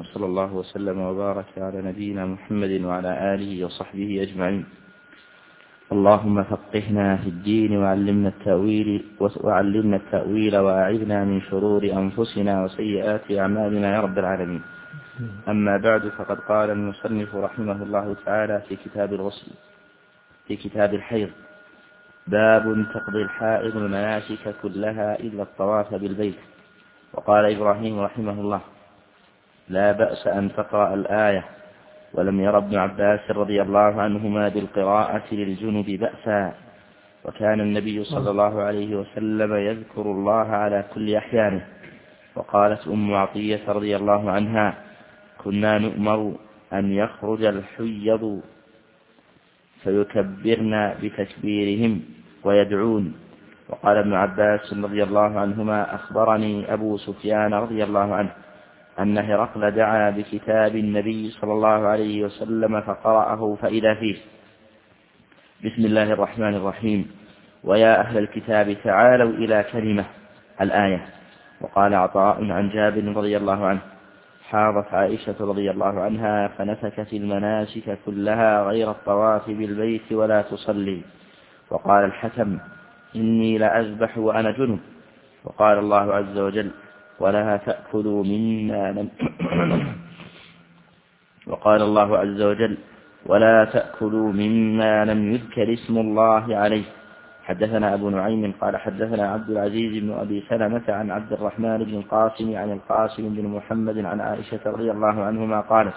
وصلى الله وسلم وبارك على نبينا محمد وعلى آله وصحبه أجمعين. اللهم فقهنا في الدين وعلمنا التأويل وأعذنا من شرور أنفسنا وسيئات أعمالنا يا رب العالمين. أما بعد، فقد قال المصنف رحمه الله تعالى في كتاب الغسل في كتاب الحيض: باب تقضي الحائض المناسك كلها إلا الطواف بالبيت. وقال إبراهيم رحمه الله: لا بأس أن تقرأ الآية، ولم ير ابن عباس رضي الله عنهما بالقراءة للجنب بأسا، وكان النبي صلى الله عليه وسلم يذكر الله على كل أحيانه. وقالت أم عطية رضي الله عنها: كنا نؤمر أن يخرج الحيض فيكبرن بتكبيرهم ويدعون. وقال ابن عباس رضي الله عنهما: أخبرني أبو سفيان رضي الله عنه أن هرقل دعا بكتاب النبي صلى الله عليه وسلم فقرأه فإذا فيه: بسم الله الرحمن الرحيم، ويا أهل الكتاب تعالوا إلى كلمة الآية. وقال عطاء عن جابر رضي الله عنه: حاضت عائشة رضي الله عنها فنسكت المناسك كلها غير الطواف بالبيت ولا تصلي. وقال الحكم: إني لأذبح وأنا جنب. وقال الله عز وجل: ولا تأكلوا مما لم وقال الله عز وجل: ولا تأكلوا مما لم يذكر اسم الله عليه. حدثنا أبو نعيم قال حدثنا عبد العزيز بن أبي سلمة عن عبد الرحمن بن القاسم عن القاسم بن محمد عن عائشة رضي الله عنهما قالت: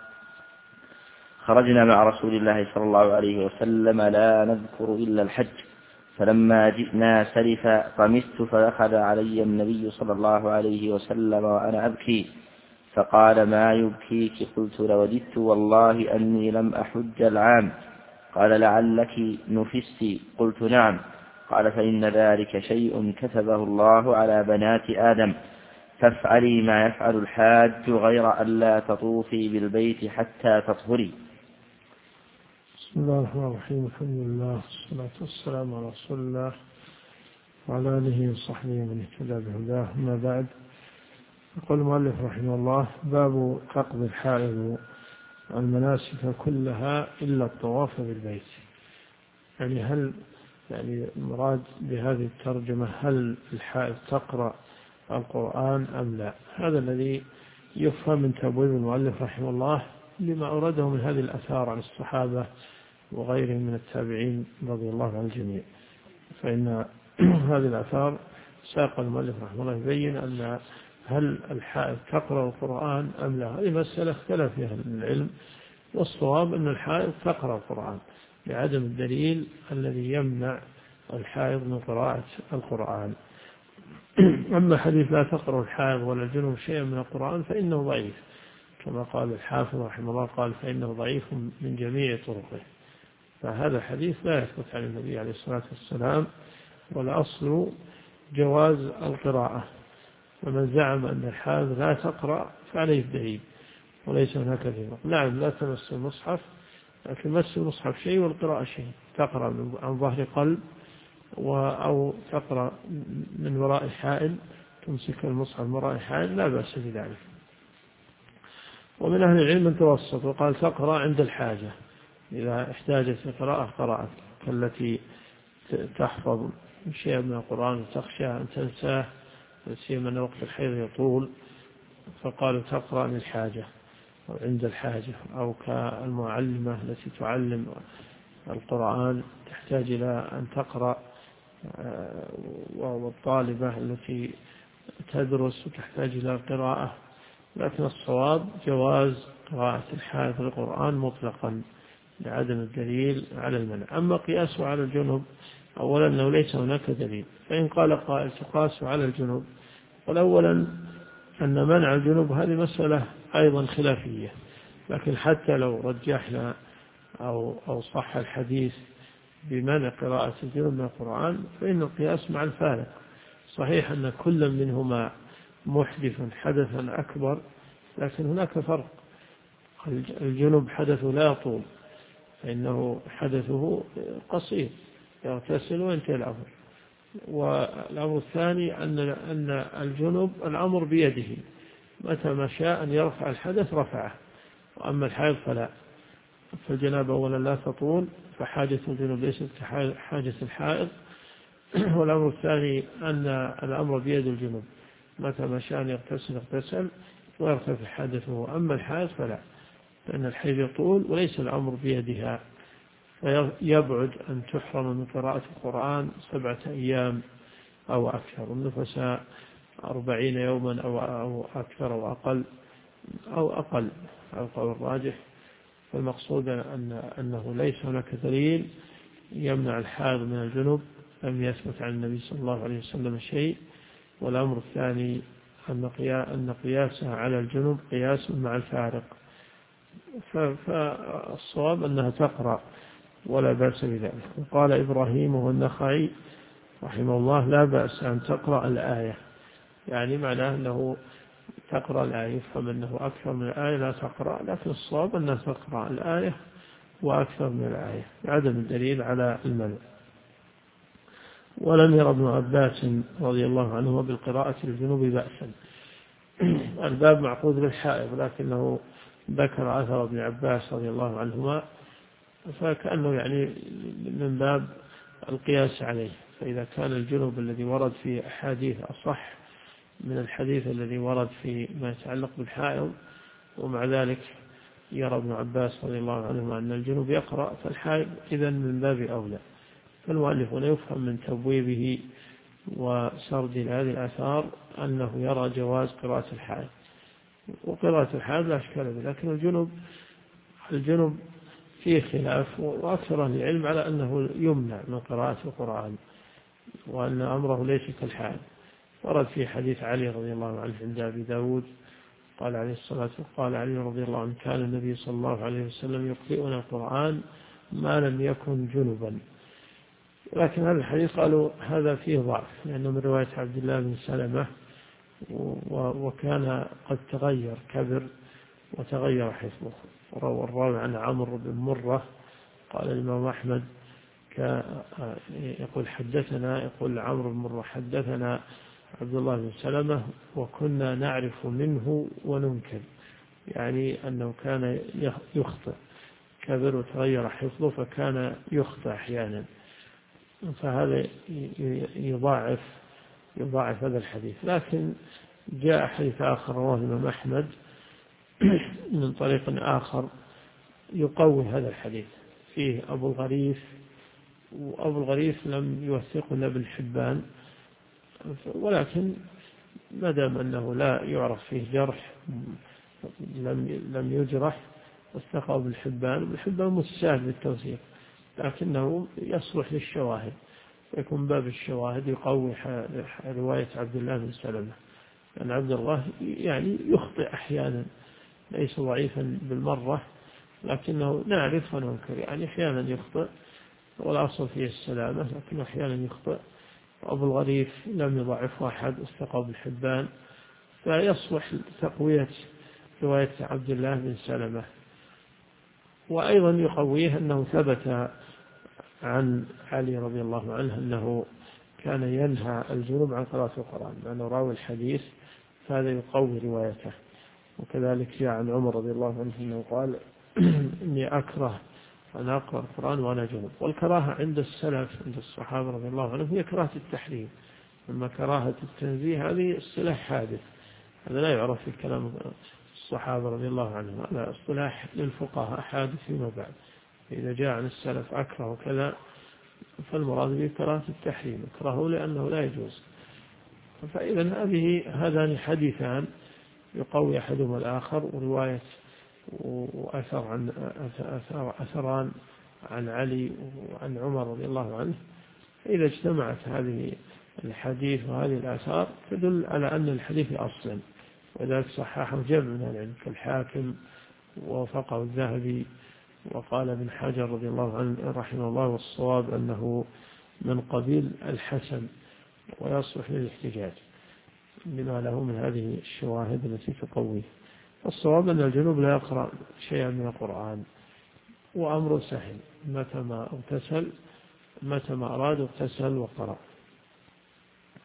خرجنا مع رسول الله صلى الله عليه وسلم لا نذكر إلا الحج، فلما جئنا سلف طمست فأخذ علي النبي صلى الله عليه وسلم وأنا أبكي، فقال: ما يبكيك؟ قلت: لوددت والله أني لم أحج العام. قال: لعلك نفست؟ قلت: نعم. قال: فإن ذلك شيء كتبه الله على بنات آدم، فافعلي ما يفعل الحاج غير أن لا تطوفي بالبيت حتى تطهري. بسم الله الرحمن الرحيم. الحمد لله والصلاة والسلام على رسول الله وعلى آله وصحبه من اهتدى بهداه. أما بعد، يقول المؤلف رحمه الله: باب تقضي الحائض المناسك كلها إلا الطواف بالبيت. يعني هل المراد بهذه الترجمة هل الحائض تقرأ القرآن أم لا؟ هذا الذي يفهم من تبويب المؤلف رحمه الله لما أورده من هذه الآثار عن الصحابة وغيرهم من التابعين رضي الله عن الجميع. فإن هذه الآثار ساق المؤلف رحمه الله يبين أن هل الحائض تقرأ القرآن أم لا. هذه مسألة اختلف فيها العلم، والصواب أن الحائض تقرأ القرآن لعدم الدليل الذي يمنع الحائض من قراءة القرآن. أما حديث لا تقرأ الحائض ولا الجنوب شيئا من القرآن فإنه ضعيف، كما قال الحافظ رحمه الله، قال: فإنه ضعيف من جميع طرقه. فهذا الحديث لا يثبت عن النبي عليه الصلاة والسلام، والأصل جواز القراءة. ومن زعم أن الحائض لا تقرأ فعليه الدليل، وليس هناك دليل. نعم، لا تمس المصحف، لكن مس المصحف شيء والقراءة شيء. تقرأ عن ظهر قلب أو تقرأ من وراء حائل، تمسك المصحف من وراء حائل، لا بأس بذلك. ومن أهل العلم من توسط وقال: تقرأ عند الحاجة، إذا احتاجت لقراءة قرأت، كالتي تحفظ شيئا من القرآن وتخشى أن تنساه، سيما أن وقت الحيض يطول، فقالوا تقرأ للحاجة أو عند الحاجة. أو كالمعلمة التي تعلم القرآن تحتاج إلى أن تقرأ، والطالبة التي تدرس وتحتاج إلى القراءة. لكن الصواب جواز قراءة الحائض القرآن مطلقا لعدم الدليل على المنع. أما قياسه على الجنب، أولا أنه ليس هناك دليل، فإن قال قائل تقاس على الجنب، والأولا أن منع الجنب هذه مسألة أيضا خلافية. لكن حتى لو رجحنا أو صح الحديث بمنع قراءة الجنب من القرآن، فإن القياس مع الفارق. صحيح أن كل منهما محدث حدثا أكبر، لكن هناك فرق. الجنب حدثه لا يطول، فإنه حدثه قصير، يغتسل وينتهي الأمر. والأمر الثاني أن الجنب الأمر بيده، متى ما شاء أن يرفع الحدث رفعه، وأما الحائض فلا. فالجنابة أولا لا تطول، فحاجة الجنوب ليست كحاجة الحائض. والأمر الثاني أن الأمر بيد الجنوب، متى ما شاء أن يغتسل اغتسل ويرتفع حدثه. أما الحائض فلا، لأن الحيض يطول وليس الأمر بيدها، فيبعد أن تحرم من قراءة القرآن 7 أيام أو أكثر، والنفساء 40 يوما أو أكثر أو أقل على القول الراجح. فالمقصود أنه ليس هناك دليل يمنع الحائض من الجنب، لم يثبت عن النبي صلى الله عليه وسلم شيء. والأمر الثاني أن قياسها على الجنب قياس مع الفارق، فالصواب أنها تقرأ ولا بأس بذلك. وقال إبراهيم والنخعي رحمه الله لا بأس أن تقرأ الآية، يعني معناه أنه تقرأ الآية، يفهم أنه أكثر من الآية لا تقرأ، لكن الصواب أنها تقرأ الآية وأكثر من الآية عدم الدليل على المنع. ولم ير ابن عباس رضي الله عنه بالقراءة للجنوب بأسا. الباب معقود للحائض، لكنه ذكر أثر ابن عباس رضي الله عنهما، فكأنه يعني من باب القياس عليه. فإذا كان الجنوب الذي ورد في أحاديث أصح من الحديث الذي ورد في ما يتعلق بالحائض، ومع ذلك يرى ابن عباس رضي الله عنهما أن الجنوب يقرأ، فالحائض إذن من باب أولى. فالمؤلف هنا يفهم من تبويبه وسرد هذه الآثار أنه يرى جواز قراءة الحائض، وقراءة الحائض لا أشكال به. لكن الجنوب فيه خلاف، وأكثر أهل العلم على أنه يمنع من قراءة القرآن، وأن أمره ليس كالحائض. ورد في حديث علي رضي الله عنه عند أبي داود قال عليه الصلاة والسلام، قال علي رضي الله عنه كان النبي صلى الله عليه وسلم يقرئنا القرآن ما لم يكن جنبا. لكن هذا الحديث قالوا هذا فيه ضعف، لأنه من رواية عبد الله بن سلمة، وكان قد تغير كبر وتغير حفظه. والراوي عن عمرو بن مرة قال الإمام أحمد يقول عمرو بن مرة حدثنا عبد الله بن سلمة وكنا نعرف منه وننكر، يعني أنه كان يخطئ، كبر وتغير حفظه فكان يخطئ أحيانا، فهذا يضاعف هذا الحديث. لكن جاء حديث آخر رواه الإمام أحمد من طريق آخر يقوي هذا الحديث، فيه أبو الغريف، وأبو الغريف لم يوثقه ابن حبان، ولكن ما دام أنه لا يعرف فيه جرح لم يجرح وثقه ابن حبان. ابن حبان متساهل بالتوثيق، لكنه يصلح للشواهد، يكون باب الشواهد يقوي رواية عبد الله بن سلمة، لأن عبد الله يعني يخطئ أحيانا، ليس ضعيفا بالمرة، لكنه نعرف وننكر، يعني أحيانا يخطئ والأصل فيه السلامة، لكن أحيانا يخطئ. أبو الغريف لم يضعف أحد، استقى بالحبان، فيصلح تقوية رواية عبد الله بن سلمة. وأيضا يقويه أنه ثبت عن علي رضي الله عنه أنه كان ينهى الجنوب عن قراءة القرآن، لأنه راوي الحديث، فهذا يقوي روايته. وكذلك جاء عن عمر رضي الله عنه أنه قال إني أكره أن أقرأ القرآن وأنا جنوب. والكراهة عند السلف عند الصحابة رضي الله عنهم هي كراهة التحريم، أما كراهة التنزيه هذه اصطلاح حادث، هذا لا يعرف في كلام الصحابة رضي الله عنهم، هذا اصطلاح للفقهاء حادث فيما بعد. إذا جاء عن السلف أكره كذا فالمراد به كراهة التحريم، أكرهه لأنه لا يجوز. فإذا هذان حديثان يقوي أحدهما الآخر، ورواية أثران عن علي وعن عمر رضي الله عنه. فإذا اجتمعت هذه الحديث وهذه الآثار تدل على أن الحديث أصلا، وذلك صححه جمع من العلم كالحاكم ووافقه الذهبي. وقال ابن حجر رضي الله عنه رحمه الله والصواب أنه من قبيل الحسن ويصلح للاحتجاج بما له من هذه الشواهد التي تقويه. الصواب أن الجنوب لا يقرأ شيئا من القرآن، وأمره سهل، متى ما أراد اغتسل وقرأ.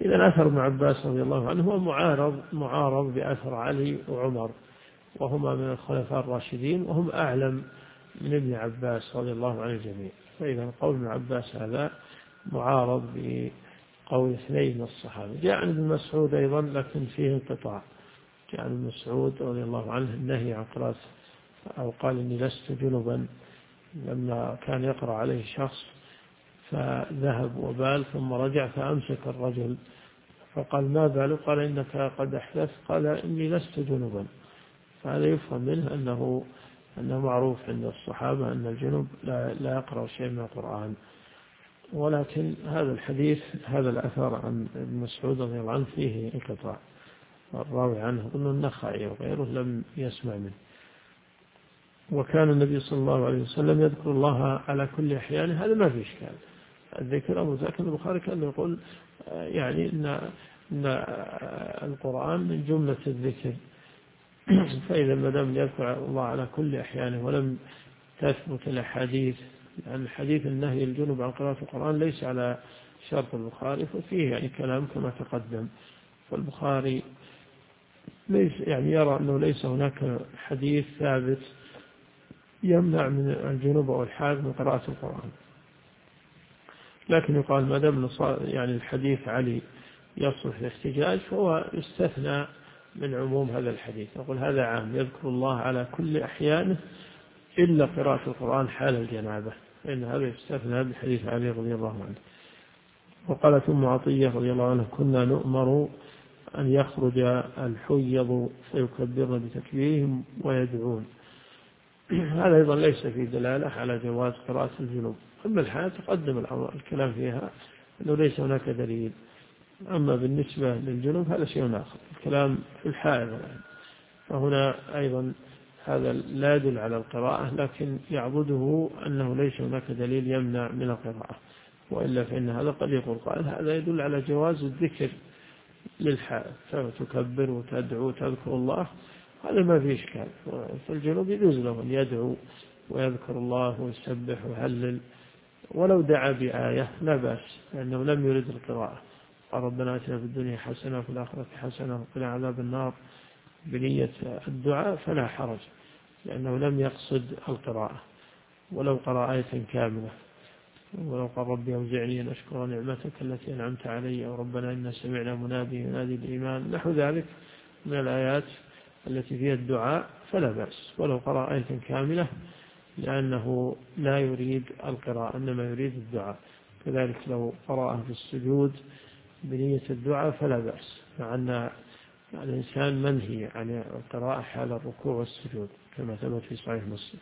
إذا أثر ابن عباس رضي الله عنه هو معارض بأثر علي وعمر، وهما من الخلفاء الراشدين، وهم أعلم من ابن عباس رضي الله عن الجميع. فإذا قول ابن عباس هذا معارض بقول اثنين من الصحابة. جاء عن ابن مسعود أيضا لكن فيه انقطاع. جاء عن ابن مسعود رضي الله عنه النهي عن قراءة، أو قال إني لست جنبا، لما كان يقرأ عليه شخص فذهب وبال ثم رجع فأمسك الرجل فقال ما باله؟ قال إنك قد أحدثت، قال إني لست جنبا. فهذا يفهم منه أنه معروف عند الصحابة أن الجنب لا يقرأ شيء من القرآن. ولكن هذا الحديث، هذا الأثر عن ابن مسعود رضي الله عنه فيه انقطاع، الراوي عنه أظن النخعي وغيره لم يسمع منه. وكان النبي صلى الله عليه وسلم يذكر الله على كل أحيان، هذا ما في إشكال. الذكر أبو زكي البخاري كان يقول يعني إن القرآن من جملة الذكر. فإذا ما دام يذكر الله على كل أحيانه ولم تثبت الأحاديث، لأن الحديث النهي الجنب عن قراءة القرآن ليس على شرط البخاري، ففيه يعني كلام كما تقدم. فالبخاري ليس يعني يرى أنه ليس هناك حديث ثابت يمنع من الجنوب أو الحاج من قراءة القرآن. لكن يقال ما دام يعني الحديث علي يصلح الاحتجاج فهو يستثنى من عموم هذا الحديث. يقول هذا عام يذكر الله على كل أحيانه إلا قراءة القرآن حال الجنابة، فإن هذا يستثنى بحديث علي رضي الله عنه. وقالت أم عطية رضي الله عنها كنا نؤمر أن يخرج الحيض فيكبرن بتكبيرهم ويدعون. هذا أيضا ليس في دلالة على جواز قراءة الجنوب. أما الحال تقدم الكلام فيها أنه ليس هناك دليل. أما بالنسبة للجنوب هذا شيء آخر، الكلام في الحائض. فهنا أيضا هذا لا يدل على القراءة، لكن يعضده أنه ليس هناك دليل يمنع من القراءة، وإلا فإن هذا قد يقول قال هذا يدل على جواز الذكر للحائض، فتكبر وتدعو وتذكر الله، هذا ما فيه إشكال. في الجنوب يجوز له أن يدعو ويذكر الله ويسبح ويهلل، ولو دعا بآية لا بأس، لأنه لم يرد القراءة. قال ربنا آتنا في الدنيا حسنة وفي الآخرة حسنة وقنا عذاب النار بنية الدعاء فلا حرج، لأنه لم يقصد القراءة. ولو قرأ آية كاملة، ولو قال ربي أوزعني أن أشكر نعمتك التي أنعمت علي، أو ربنا إنا سمعنا منادي ينادي الإيمان، نحو ذلك من الآيات التي فيها الدعاء فلا بأس، ولو قرأ آية كاملة، لأنه لا يريد القراءة إنما يريد الدعاء. كذلك لو قرأها في السجود بنية الدعاء فلا بأس، مع أن الإنسان منهي عن القراءة حال الركوع والسجود كما ثبت في صحيح مسلم.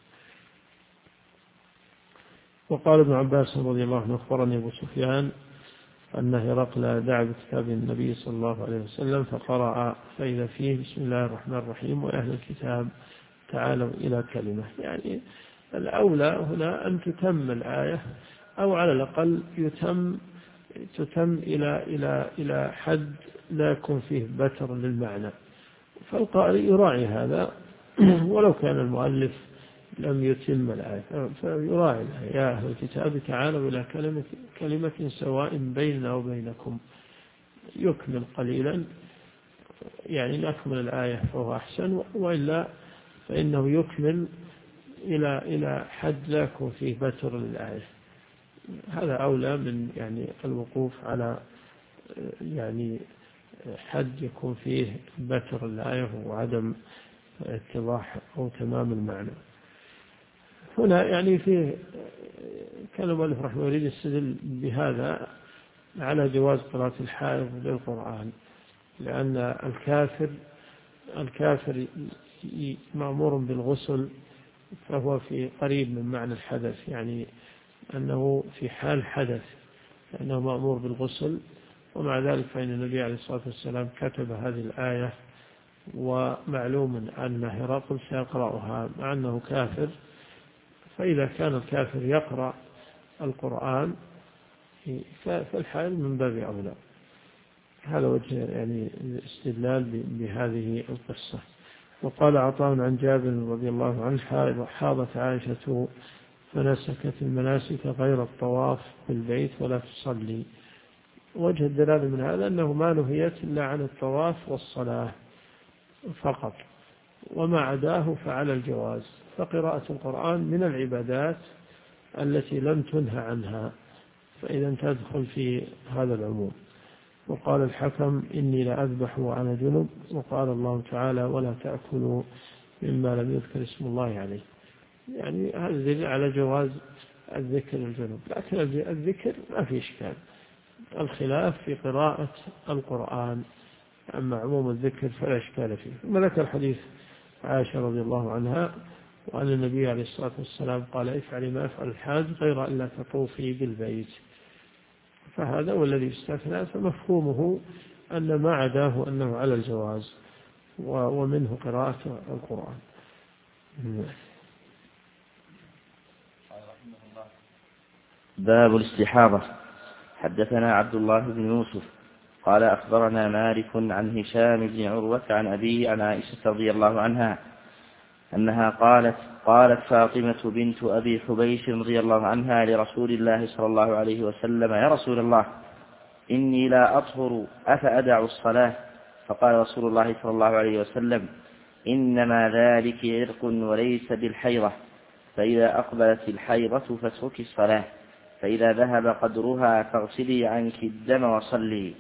وقال ابن عباس رضي الله عنه أخبرني أبو سفيان أن هرقل دعا بكتاب النبي صلى الله عليه وسلم فقرأ فإذا فيه بسم الله الرحمن الرحيم وأهل الكتاب تعالوا إلى كلمة. يعني الأولى هنا أن تتم الآية، أو على الأقل تتم إلى حد لا يكون فيه بتر للمعنى، فالقارئ يراعي هذا ولو كان المؤلف لم يتم الآية، فيراعي الآية يا أهل الكتاب تعالوا إلى كلمة سواء بيننا وبينكم، يكمل قليلا، يعني نكمل الآية فهو أحسن، وإلا فإنه يكمل إلى حد لا يكون فيه بتر للآية. هذا أولى من يعني الوقوف على يعني حد يكون فيه بتر الآية وعدم اتضاح أو تمام المعنى. هنا يعني فيه كان المؤلف رحمه الله يريد يستدل بهذا على جواز قراءة الحائض للقرآن، لأن الكافر مأمور بالغسل، فهو في قريب من معنى الحدث، يعني أنه في حال حدث أنه مأمور بالغسل. ومع ذلك فإن النبي عليه الصلاة والسلام كتب هذه الآية، ومعلوم أن هرقل سيقرأها مع أنه كافر، فإذا كان الكافر يقرأ القرآن فالحائل من باب أولى. هذا وجه يعني الاستدلال بهذه القصة. وقال عطاء عن جابر رضي الله عنه حاضت عائشة فنسكت المناسك غير الطواف بالبيت ولا تصلي. وجه الدلالة من هذا أنه ما نهيت إلا عن الطواف والصلاة فقط، وما عداه فعلى الجواز. فقراءة القرآن من العبادات التي لم تنهى عنها، فإذا تدخل في هذا العموم. وقال الحكم إني لأذبح وأنا جنب، وقال الله تعالى ولا تأكلوا مما لم يذكر اسم الله عليه. يعني هذا دليل على جواز الذكر الجنب، لكن الذكر ما في إشكال، الخلاف في قراءة القرآن. أما عموم الذكر فلا إشكال فيه. ثم ذكر حديث عائشة رضي الله عنها وأن النبي عليه الصلاة والسلام قال افعلي ما يفعل الحاج غير أن لا تطوفي بالبيت، فهذا هو الذي استثنى، فمفهومه أن ما عداه أنه على الجواز، ومنه قراءة القرآن. باب الاستحاضة. حدثنا عبد الله بن يوسف قال أخبرنا مالك عن هشام بن عروة عن أبيه عن عائشة رضي الله عنها أنها قالت فاطمة بنت أبي حبيش رضي الله عنها لرسول الله صلى الله عليه وسلم يا رسول الله إني لا أطهر أفأدع الصلاة؟ فقال رسول الله صلى الله عليه وسلم إنما ذلك عرق وليس بالحيضة، فإذا أقبلت الحيضة فاتركي الصلاة، فإذا ذهب قدرها فاغسلي عنك الدم وصلي.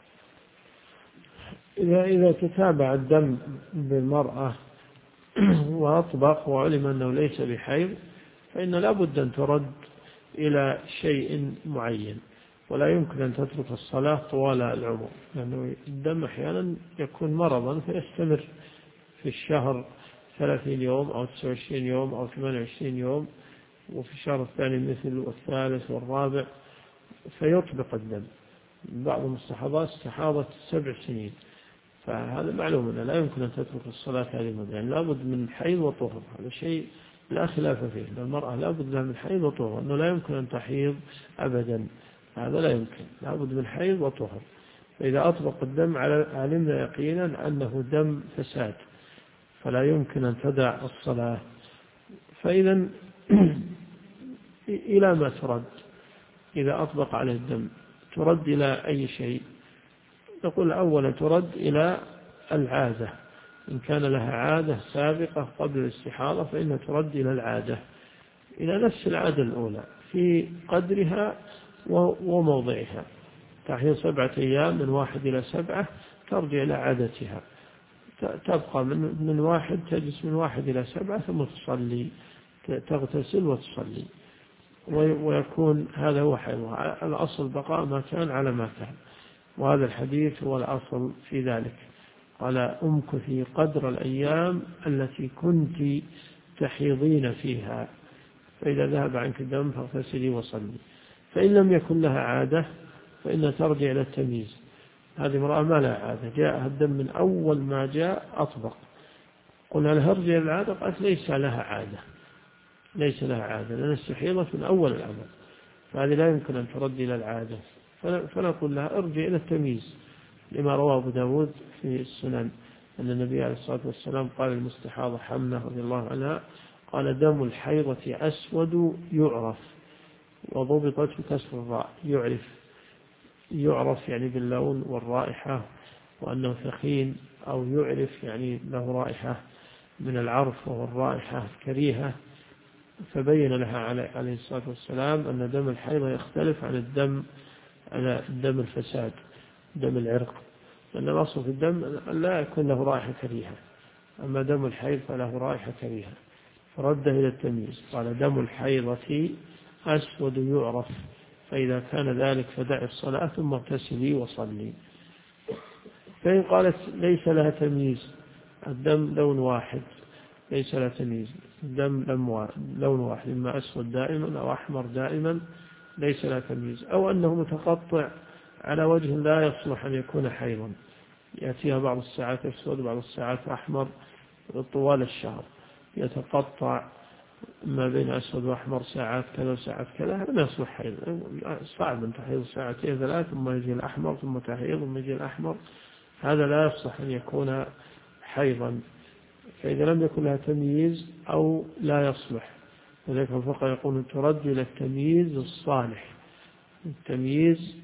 إذا تتابع الدم بالمرأة وأطبق وعلم أنه ليس بحيض فإن لا بد أن ترد إلى شيء معين، ولا يمكن أن تترك الصلاة طوال العمر، لأنه الدم أحيانا يكون مرضا فيستمر في الشهر 30 يوم أو 29 يوم أو 28 يوم، وفي الشهر الثاني مثل والثالث والرابع فيطبق الدم. بعض المستحاضات استحاضت 7 سنين، فهذا معلوم أنه لا يمكن أن تترك الصلاة هذه المدة، يعني لابد من حيض وطهر، هذا شيء لا خلاف فيه، المرأة لابد لها من حيض وطهر، أنه لا يمكن أن تحيض أبدا، هذا لا يمكن، لابد من حيض وطهر. فإذا أطبق الدم علمنا يقينا أنه دم فساد، فلا يمكن أن تدع الصلاة. فإذا إلى ما ترد؟ إذا أطبق عليه الدم ترد إلى أي شيء؟ نقول أولا ترد إلى العادة، إن كان لها عادة سابقة قبل الاستحاضة فإنها ترد إلى العادة، إلى نفس العادة الأولى في قدرها وموضعها. تحيض 7 أيام من 1 إلى 7 ترجع إلى عادتها، تبقى من 1 تجلس من 1 إلى 7 ثم تصلي، تغتسل وتصلي، ويكون هذا هو حيضها. الأصل بقاء ما كان على ما كان، وهذا الحديث هو الأصل في ذلك. قال امكثي قدر الأيام التي كنت تحيضين فيها، فإذا ذهب عنك الدم فاغتسلي وصلي. فإن لم يكن لها عادة فإنها ترجع إلى التمييز. هذه امرأة ما لها عادة، جاءها الدم من أول ما جاء أطبق، قلنا لها ارجع إلى العادة، قالت ليس لها عادة، ليس لها عادة، لأن استحيضت من أول الأمر، فهذه لا يمكن أن ترد إلى العادة. فنقول لها ارجع إلى التمييز، لما رواه أبو داود في السنن أن النبي عليه الصلاة والسلام قال المستحاضة حمنة رضي الله عنها قال دم الحيضة أسود يعرف، وضبطت بكسر الراء، يعرف يعني باللون والرائحة، وأنه ثخين، أو يعرف يعني له رائحة من العرف وهو الرائحة كريهة. فبين لها عليه الصلاة والسلام أن دم الحيضة يختلف عن الدم الفساد، دم العرق، لأن الأصل في الدم لا يكون له رائحة كريهة، أما دم الحيض فله رائحة كريهة، فرد إلى التمييز، قال دم الحيضة أسود يعرف، فإذا كان ذلك فدع الصلاة ثم اغتسلي وصلي. فإن قالت ليس لها تمييز، الدم لون واحد ليس لها تمييز، الدم لون واحد، إما أسود دائما أو أحمر دائما ليس لها تمييز، أو أنه متقطع على وجه لا يصلح أن يكون حيضا، يأتيها بعض الساعات أسود بعض الساعات أحمر طوال الشهر، يتقطع ما بين أسود وأحمر ساعات كذا وساعات كذا، هذا لا يصلح حيض، صعب أن تحيض 2 3 ثم يجي الأحمر ثم تحيض ثم يجي الأحمر، هذا لا يصلح أن يكون حيضا. فإذا لم يكن لها تمييز أو لا يصلح، وذلك الفقهاء يقول ترد إلى التمييز الصالح، التمييز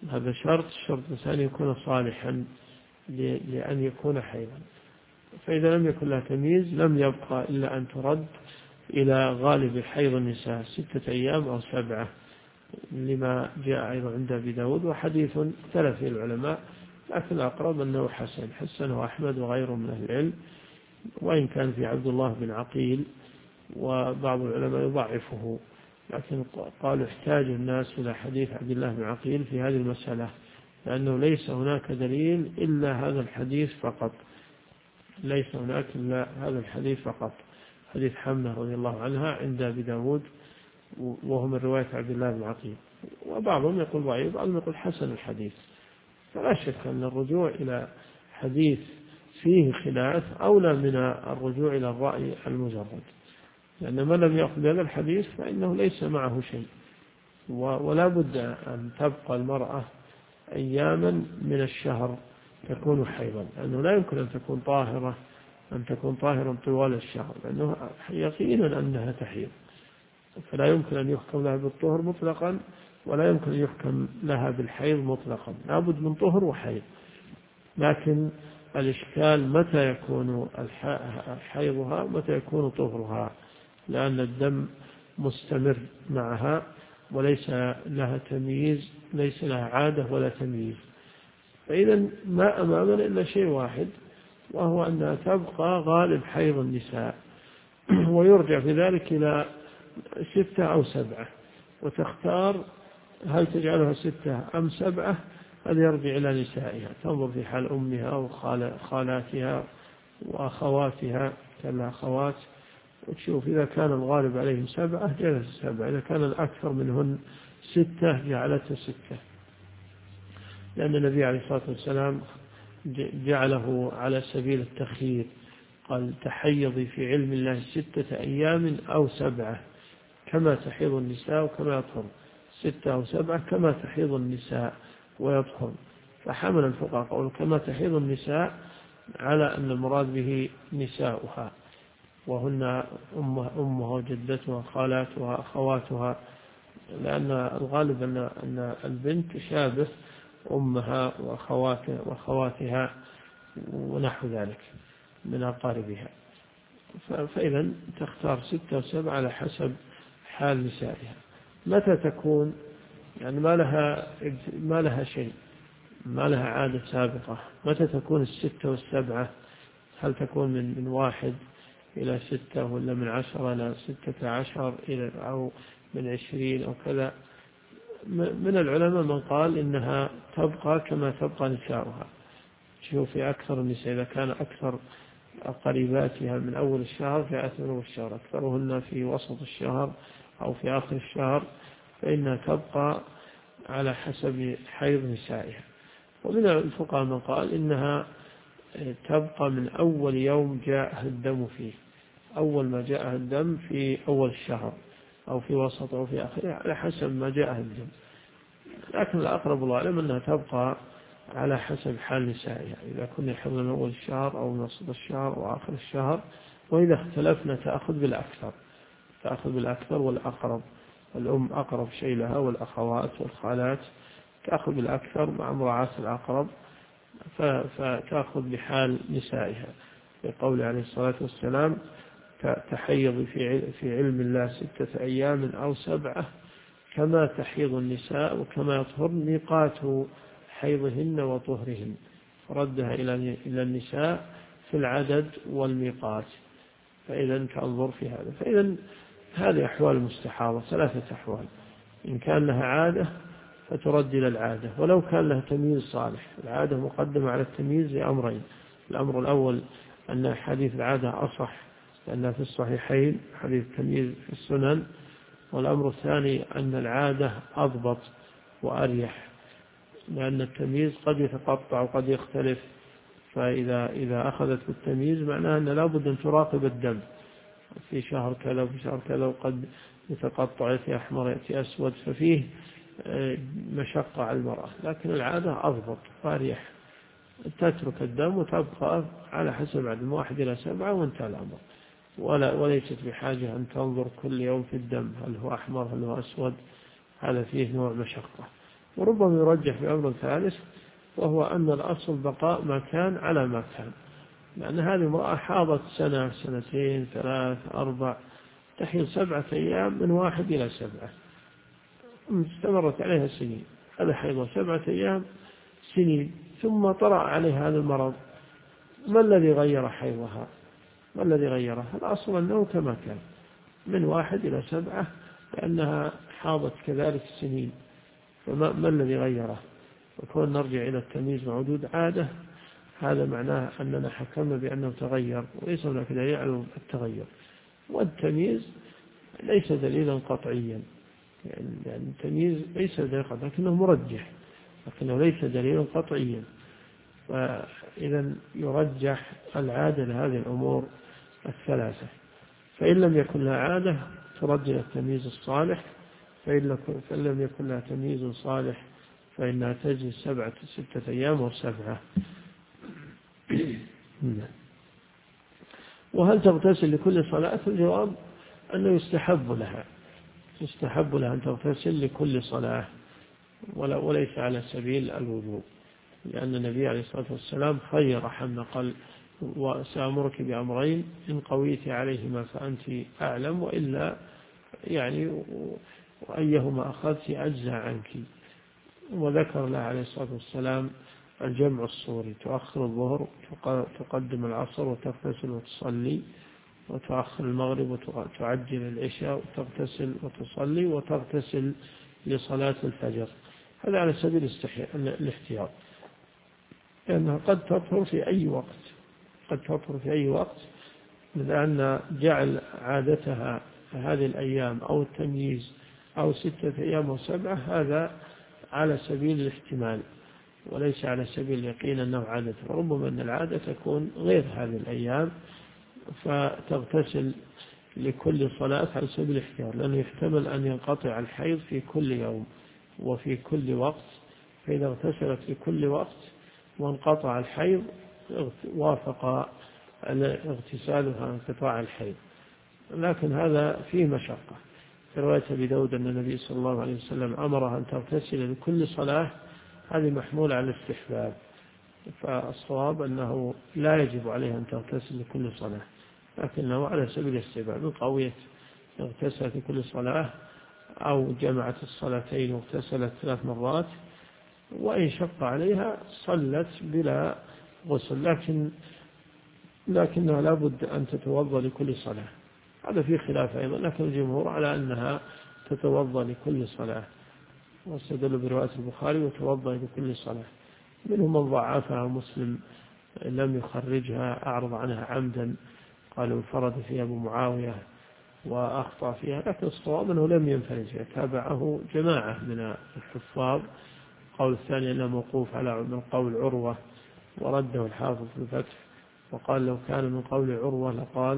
هذا شرط. الشرط الثاني يكون صالحا لأن يكون حيضا. فإذا لم يكن لها تمييز لم يبقى إلا أن ترد إلى غالب حيض النساء 6 أيام أو 7، لما جاء أيضا عند أبي داود، وحديث اختلف فيه العلماء، لكن الأقرب أنه حسنه أحمد وغيره من أهل العلم، وإن كان في عبد الله بن عقيل وبعض العلماء يضعفه، لكن قالوا احتاج الناس إلى حديث عبد الله بن عقيل في هذه المسألة، لأنه ليس هناك دليل إلا هذا الحديث فقط، ليس هناك إلا هذا الحديث فقط، حديث حمنة رضي الله عنها عند أبي داود، وهو من رواية عبد الله بن عقيل، وبعضهم يقول ضعيف، بعضهم يقول حسن الحديث. فلا شك أن الرجوع إلى حديث فيه خلاف أولى من الرجوع إلى الرأي المجرد، لأن من لم يأخذ هذا الحديث فإنه ليس معه شيء، ولا بد أن تبقى المرأة أياما من الشهر تكون حيضا، لأنه لا يمكن أن تكون طاهرا طوال الشهر، لأنه يقينا أنها تحيض، فلا يمكن أن يحكم لها بالطهر مطلقا، ولا يمكن أن يحكم لها بالحيض مطلقا، لابد من طهر وحيض. لكن الإشكال متى يكون حيضها، متى يكون طهرها، لأن الدم مستمر معها وليس لها تمييز، ليس لها عادة ولا تمييز. فإذا ما أمامنا إلا شيء واحد، وهو أنها تبقى غالب حيض النساء، ويرجع في ذلك إلى 6 أو 7، وتختار هل تجعلها 6 أم 7، هذا يرجع إلى نسائها، تنظر في حال أمها وخالاتها وأخواتها، كان لها أخوات، وتشوف إذا كان الغالب عليهم 7 جلس 7، إذا كان الأكثر منهن 6 جعلتها 6، لأن النبي عليه الصلاة والسلام جعله على سبيل التخيير، قال تحيضي في علم الله 6 أيام أو 7، كما تحيض النساء وكما يطهر، 6 أو 7 كما تحيض النساء ويطهر. فحمل الفقهاء قول كما تحيض النساء على أن المراد به نساؤها، وهن أمها وجدتها خالاتها أخواتها، لأن الغالب أن البنت تشابه أمها وأخواتها ونحو ذلك من أقاربها. فإذا تختار 6 و 7 على حسب حال نسائها. متى تكون يعني ما لها شيء، ما لها عادة سابقة، متى تكون 6 و7؟ هل تكون من 1 إلى 6، ولا من 10 إلى 16، أو من 20 أو كذا؟ من العلماء من قال إنها تبقى كما تبقى نساؤها. شوفي أكثر النساء إذا كان أكثر قريباتها من أول الشهر في أول الشهر، أكثرهن في وسط الشهر أو في آخر الشهر، فإنها تبقى على حسب حيض نسائها. ومن الفقهاء من قال إنها تبقى من أول يوم جاء الدم فيه، أول ما جاء الدم في أول الشهر أو في وسط أو في آخره، على حسب ما جاء الدم. لكن الأقرب الله أعلم أنها تبقى على حسب حال نسائها، إذا كنا يحضن أول الشهر أو وسط الشهر أو آخر الشهر. وإذا اختلفنا تأخذ بالأكثر والأقرب، الأم أقرب شيء لها والأخوات والخالات تأخذ بالأكثر مع مراعاة الأقرب، فتأخذ بحال نسائها، بقول عليه الصلاة والسلام تحيض في علم الله 6 أيام أو 7 كما تحيض النساء وكما يطهر ميقات حيضهن وطهرهن، فردها إلى النساء في العدد والميقات. فإذا تنظر في هذا. فإذا هذه أحوال المستحاضة 3 أحوال: إن كان لها عادة فترد إلى العادة، ولو كان لها تمييز صالح. العادة مقدمة على التمييز لأمرين: الأمر الأول أن حديث العادة أصح لأنها في الصحيحين، حديث التمييز في السنن. والأمر الثاني أن العادة أضبط وأريح، لأن التمييز قد يتقطع وقد يختلف، فإذا أخذت بالتمييز معناه أن لا بد أن تراقب الدم في شهر كذا وفي شهر كذا، وقد يتقطع، يأتي أحمر يأتي أسود، ففيه مشقة على المرأة. لكن العادة أضبط وأريح، تترك الدم وتبقى على حسب عدد 1 إلى 7 وانتهى الأمر، وليست بحاجة أن تنظر كل يوم في الدم هل هو أحمر هل هو أسود، هذا فيه نوع مشقة. وربما يرجح بأمر ثالث، وهو أن الأصل بقاء ما كان على ما كان، لأن هذه المرأة حاضت سنة، سنتين، 3، 4، تحيض 7 أيام من 1 إلى 7، استمرت عليها سنين. هذا حيض 7 أيام سنين، ثم طرأ عليها هذا المرض. ما الذي غير حيضها؟ ما الذي غيرها؟ الأصل أنه كما كان من 1 إلى 7، لأنها حاضت كذلك سنين. فما الذي غيره؟ وكون نرجع إلى التمييز وعدود عادة، هذا معناه أننا حكمنا بأنه تغير، وليس هناك دليل على التغير. والتمييز ليس دليلا قطعيا، يعني التمييز ليس دليلا قطعيا، لكنه مرجح، لكنه ليس دليلا قطعيا. فإذا يرجح العادة لهذه الأمور الثلاثة. فإن لم يكن لها عادة ترجح التمييز الصالح، فإن لم يكن لها تمييز صالح فإنها تجلس 6 أيام و7. وهل تغتسل لكل صلاة؟ الجواب أنه يستحب لها أن تغتسل لكل صلاة، وليس على سبيل الوجوب، لأن النبي عليه الصلاة والسلام خير حمنا، قال: وسأمرك بأمرين إن قويت عليهما فأنت أعلم، وإلا يعني وأيهما أخذت أجزى عنك. وذكر له عليه الصلاة والسلام الجمع الصوري: تؤخر الظهر، تقدم العصر، وتغتسل وتصلي، وتؤخر المغرب وتعجل العشاء، وتغتسل وتصلي، وتغتسل لصلاة الفجر. هذا على سبيل الاحتياط، لأنها قد تطهر في أي وقت، لأن جعل عادتها هذه الأيام أو التمييز أو 6 أيام و7 هذا على سبيل الاحتمال، وليس على سبيل اليقين أنه عادة. وربما أن العادة تكون غير هذه الأيام، فتغتسل لكل صلاة على سبيل الاحتياط، لأنه يحتمل أن ينقطع الحيض في كل يوم وفي كل وقت. فإذا اغتسلت في كل وقت وانقطع الحيض وافق اغتسالها انقطاع الحيض. لكن هذا فيه مشقة. في رواية أبي داود أن النبي صلى الله عليه وسلم أمرها أن تغتسل لكل صلاة، هذه محمولة على الاستحباب. فالصواب أنه لا يجب عليها أن تغتسل لكل صلاة، لكنه على سبيل الاستحباب. من قوية اغتسلت لكل صلاة، أو جمعت الصلاتين واغتسلت 3 مرات، وإن شق عليها صلت بلا غسل، لكنها لابد أن تتوضأ لكل صلاة. هذا فيه خلاف أيضا، لكن الجمهور على أنها تتوضأ لكل صلاة، واستدلوا برواية البخاري: وتوضأ لكل صلاة. منهم من ضعفها، مسلم لم يخرجها، أعرض عنها عمدا، قالوا انفرد فيها أبو معاوية وأخطأ فيها، لكن الصواب أنه لم ينفرد فيها، تابعه جماعة من الحفاظ. قول الثاني أنه موقوف على من قول عروة، ورده الحافظ في الفتح، وقال: لو كان من قول عروة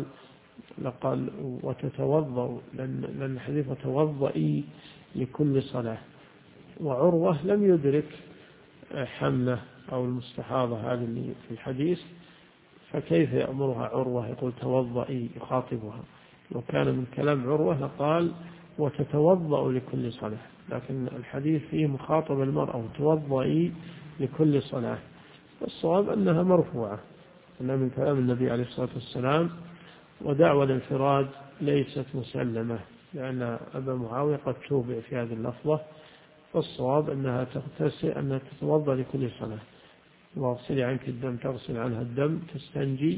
لقال وتتوضأ، لأن حديث توضئي لكل صلاة. وعروة لم يدرك حملة أو المستحاضة هذه اللي في الحديث، فكيف يأمرها عروة يقول توضئي يخاطبها؟ لو كان من كلام عروة لقال وتتوضأ لكل صلاة، لكن الحديث فيه مخاطب المرأة وتوضئي لكل صلاة. والصواب أنها مرفوعة، أنها من كلام النبي عليه الصلاة والسلام. ودعوى الانفراد ليست مسلمة، لأن أبا معاوية قد توبع في هذه اللفظة. والصواب أنها تغتسل، أنها تتوضأ لكل صلاة، واغسلي عنك الدم، تغسل عنها الدم، تستنجي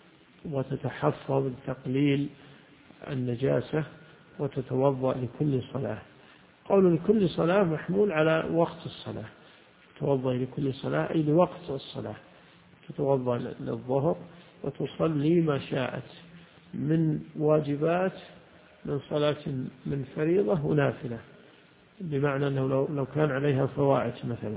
وتتحفظ بتقليل النجاسة، وتتوضأ لكل صلاة. قول لكل صلاة محمول على وقت الصلاة، تتوضأ لكل صلاة أي لوقت الصلاة، تتوضأ للظهر وتصلي ما شاءت من واجبات، من صلاة من فريضة ونافلة، بمعنى أنه لو كان عليها فوائت مثلا،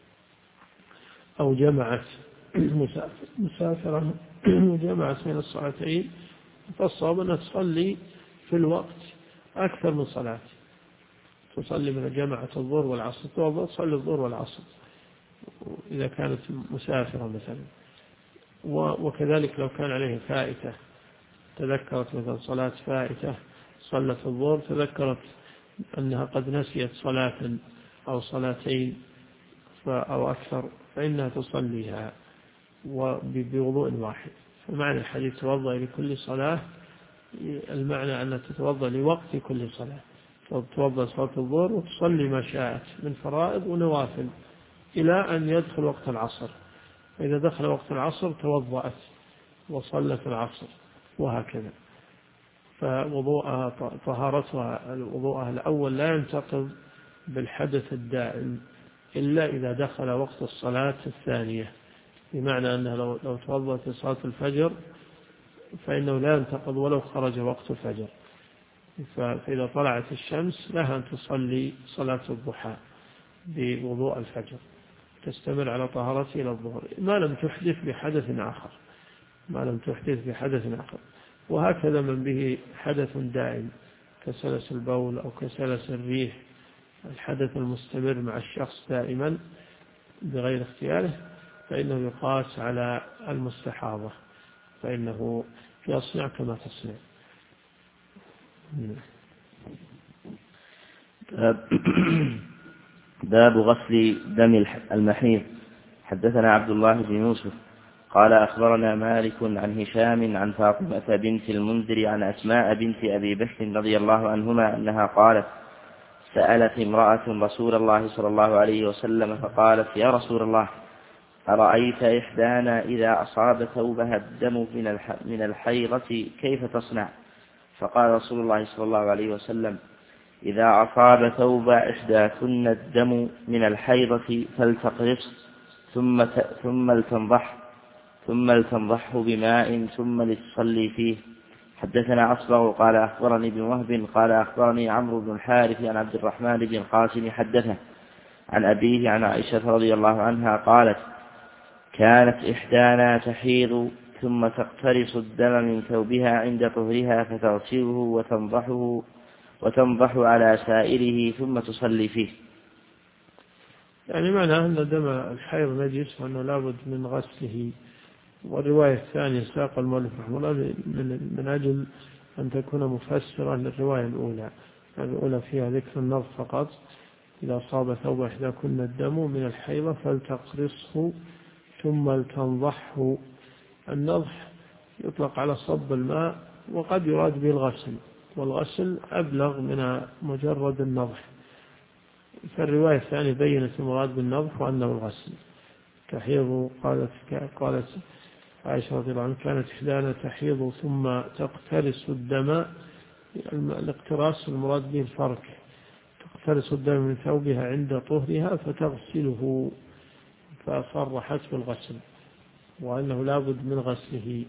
أو جمعت مسافرة وجمعت من الصلاتين، فالصواب أنها تصلي في الوقت أكثر من صلاة. تصلي من جمعة الظهر والعصر، تصلي الظهر والعصر إذا كانت مسافرة مثلا. وكذلك لو كان عليه فائتة، تذكرت مثلا صلاة فائتة، صلت الظهر، تذكرت أنها قد نسيت صلاة أو صلاتين أو أكثر فإنها تصليها بوضوء واحد. فمعنى الحديث توضأ لكل صلاة، المعنى أن تتوضأ لوقت كل صلاة، تتوضأ صلاة الظهر وتصلي ما شاءت من فرائض ونوافل إلى أن يدخل وقت العصر. فإذا دخل وقت العصر توضأت وصلت العصر، وهكذا. فوضوءها طهارتها وضوءها الأول لا ينتقض بالحدث الدائم إلا إذا دخل وقت الصلاة الثانية، بمعنى أنها لو توضأت لصلاة الفجر فإنه لا ينتقض ولو خرج وقت الفجر. فإذا طلعت الشمس لها أن تصلي صلاة الضحى بوضوء الفجر، تستمر على طهارته إلى الظهر ما لم تحدث بحدث آخر. وهكذا من به حدث دائم كسلس البول أو كسلس الريح، الحدث المستمر مع الشخص دائما بغير اختياره، فإنه يقاس على المستحاضة، فإنه يصنع كما تصنع. باب غسل دم المحيض. حدثنا عبد الله بن يوسف قال أخبرنا مالك عن هشام عن فاطمة بنت المنذر عن أسماء بنت أبي بكر رضي الله عنهما أنها قالت: سألت امرأة رسول الله صلى الله عليه وسلم فقالت: يا رسول الله، أرأيت إحدانا إذا أصاب ثوبها الدم من الحيضة كيف تصنع؟ فقال رسول الله صلى الله عليه وسلم: إذا أصاب ثوب إحداكن الدم من الحيضة فلتقرص ثم لتنضحه بماء ثم لتصلي فيه. حدثنا أصبغ قال أخبرني ابن وهب قال أخبرني عمرو بن الحارث عن عبد الرحمن بن القاسم حدثه عن أبيه عن عائشة رضي الله عنها قالت: كانت إحدانا تحيض ثم تقترص الدم من ثوبها عند طهرها فتغسله وتنضح على سائره ثم تصلي فيه. يعني معنى أن دم الحيض نجس وأنه لابد من غسله. والرواية الثانية ساق المؤلف رحمه الله من أجل أن تكون مفسرة للرواية الأولى. الأولى فيها ذكر النضح فقط: إذا صاب ثوب إحداكن الدم من الحيضة فلتقرصه ثم لتنضحه. النضح يطلق على صب الماء وقد يراد به الغسل، والغسل أبلغ من مجرد النضح. فالرواية الثانية بيّنت المراد بالنضح وأنه الغسل. تحيض قالت عائشة رضي الله عنها: كانت إحدانا تحيض ثم تقترص الدم. الاقتراص المراد به الفرك، تقترص الدم من ثوبها عند طهرها فتغسله، فصرحت بالغسل وأنه لابد من غسله.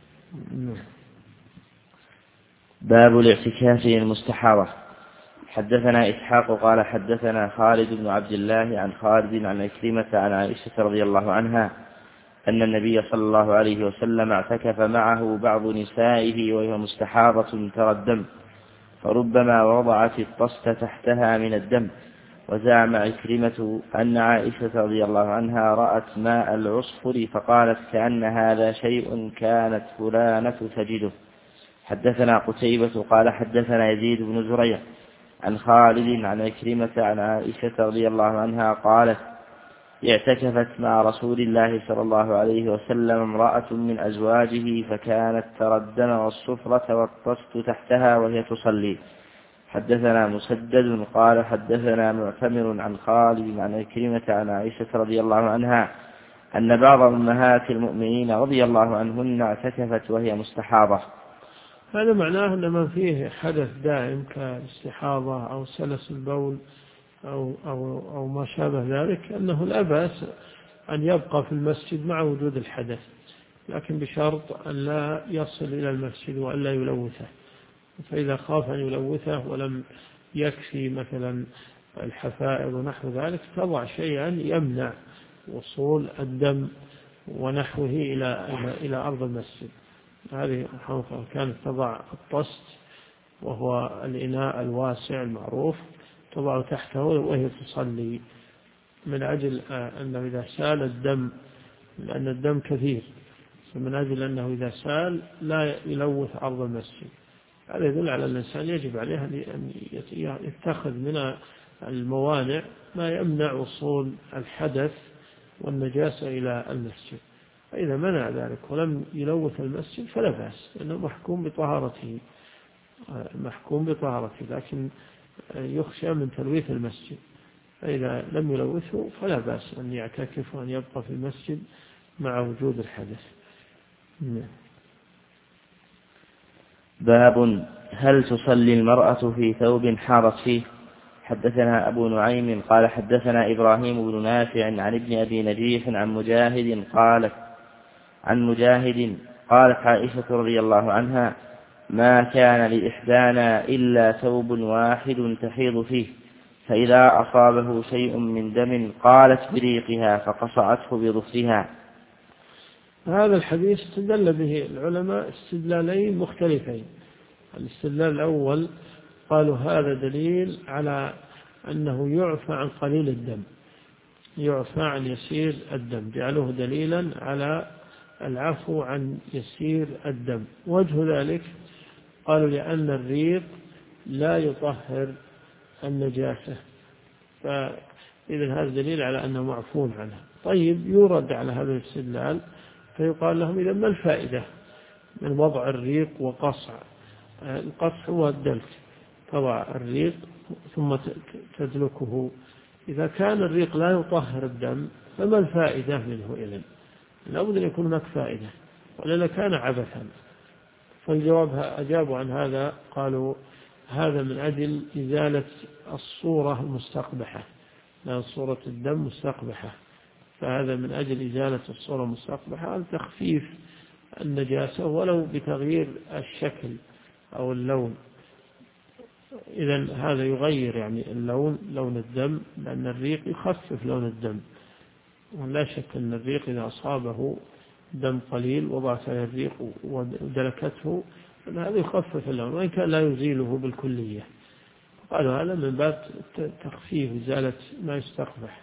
باب الاعتكاف للمستحاضة. حدثنا إسحاق قال حدثنا خالد بن عبد الله عن خالد عن عكرمة عن عائشة رضي الله عنها أن النبي صلى الله عليه وسلم اعتكف معه بعض نسائه وهي مستحاضة ترى الدم، فربما وضعت الطست تحتها من الدم. وزعم عكرمة أن عائشة رضي الله عنها رأت ماء العصفر فقالت: كأن هذا شيء كانت فلانة تجده. حدثنا قتيبة قال حدثنا يزيد بن زريع عن خالد عن عكرمة عن عائشة رضي الله عنها قالت: اعتكفت مع رسول الله صلى الله عليه وسلم امرأة من أزواجه فكانت ترى الدم والصفرة والطست تحتها وهي تصلي. حدثنا مسدد قال حدثنا معتمر عن خالد عن عكرمة عن عائشة رضي الله عنها أن بعض أمهات المؤمنين رضي الله عنهن اعتكفت وهي مستحاضة. هذا معناه أن من فيه حدث دائم كالاستحاضة أو سلس البول أو ما شابه ذلك أنه لا بأس أن يبقى في المسجد مع وجود الحدث، لكن بشرط أن لا يصل إلى المسجد وأن لا يلوثه. فإذا خاف أن يلوثه ولم يكفي مثلا الحفائر ونحو ذلك تضع شيئا يمنع وصول الدم ونحوه إلى أرض المسجد. هذه كانت تضع الطست وهو الإناء الواسع المعروف تضع تحته وهي تصلي، من أجل أنه إذا سال الدم، لأن الدم كثير، فمن أجل أنه إذا سال لا يلوث أرض المسجد. هذا يدل على الإنسان يجب عليه أن يتخذ من الموانع ما يمنع وصول الحدث والنجاسة إلى المسجد، فإذا منع ذلك ولم يلوث المسجد فلا بأس، لأنه محكوم بطهارته، لكن يخشى من تلويث المسجد، فإذا لم يلوثه فلا بأس أن يعتكف وأن يبقى في المسجد مع وجود الحدث. باب هل تصلي المرأة في ثوب حارت فيه؟ حدثنا أبو نعيم قال حدثنا إبراهيم بن نافع عن ابن أبي نجيح عن مجاهد قالت عائشة رضي الله عنها: ما كان لإحدانا إلا ثوب واحد تحيض فيه، فإذا أصابه شيء من دم قالت بريقها فقصعته بظفرها. هذا الحديث استدل به العلماء استدلالين مختلفين. الاستدلال الأول قالوا هذا دليل على أنه يعفى عن قليل الدم، يعفى عن يسير الدم، جعلوه دليلا على العفو عن يسير الدم. وجه ذلك قالوا لأن الريق لا يطهر النجاسة، فإذا هذا دليل على أنه معفو عنه. طيب، يورد على هذا الاستدلال فيقال لهم: إذا ما الفائدة من وضع الريق وقصع؟ القصع هو الدلك، تضع الريق ثم تدلكه. إذا كان الريق لا يطهر الدم فما الفائدة منه إذن؟ لابد أن يكون هناك فائدة، ولا كان عبثا. فالجواب أجابوا عن هذا قالوا: هذا من أجل إزالة الصورة المستقبحة، لأن صورة الدم مستقبحة، فهذا من أجل إزالة الصورة المستقبحة لتخفيف النجاسة ولو بتغيير الشكل أو اللون. إذن هذا يغير يعني لون الدم، لأن الريق يخفف لون الدم، ولا شك أن الريق إذا أصابه دم قليل وضعت على الريق ودلكته هذا يخفف اللون، وإن كان لا يزيله بالكلية. قالوا هذا من باب تخفيف إزالة ما يستقبح.